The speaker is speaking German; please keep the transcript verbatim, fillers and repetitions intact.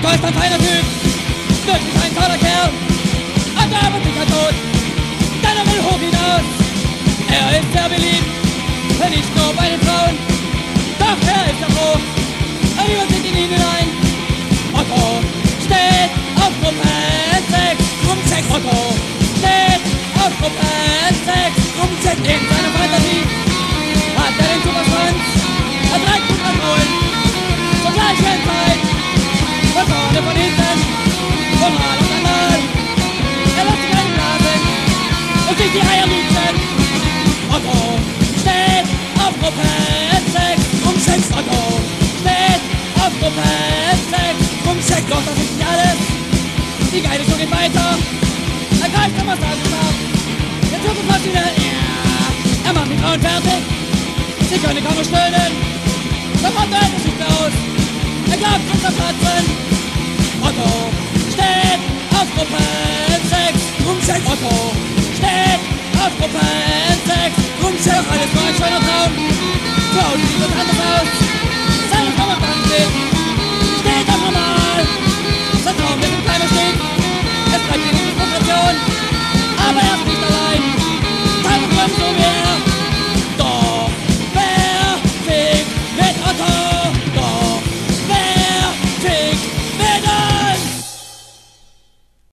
Otto ist ein feiner Typ, wirklich ein toller Kerl. Aber er wird sicher tot, denn er will hoch hinaus. Er ist sehr beliebt, nicht nur bei den Frauen, doch er ist er froh, niemand sieht in ihn hinein. Otto steht auf Gruppe sechs, Gruppe sechs. Otto steht auf Gruppe sechs, Gruppe sechs. In seiner Fantasie hat er den Superschwanz, er trägt gut an Holen, zur gleichen Zeit, von vorne, von hinten, von Mal und einmal. Er lässt sich einblasen und sich die Eier mieten. Otto steht auf Gruppe sechs, Gruppe sechs. Otto steht auf Gruppe sechs, Gruppe sechs. Doch das ist nicht alles, die geile Show geht weiter. Er greift am Massagestab, der Zukunftsmaschine, ja, er macht die Frauen fertig, sie können kaum noch stöhnen. Doch Otto hält es nicht mehr aus, er glaubt zu zerplatzen. Otto steht auf Gruppe sechs, Gruppe sechs. Otto steht auf Gruppe sechs, Gruppe sechs. Doch alles nur ein schöner Traum, zu Hause sieht es anders aus.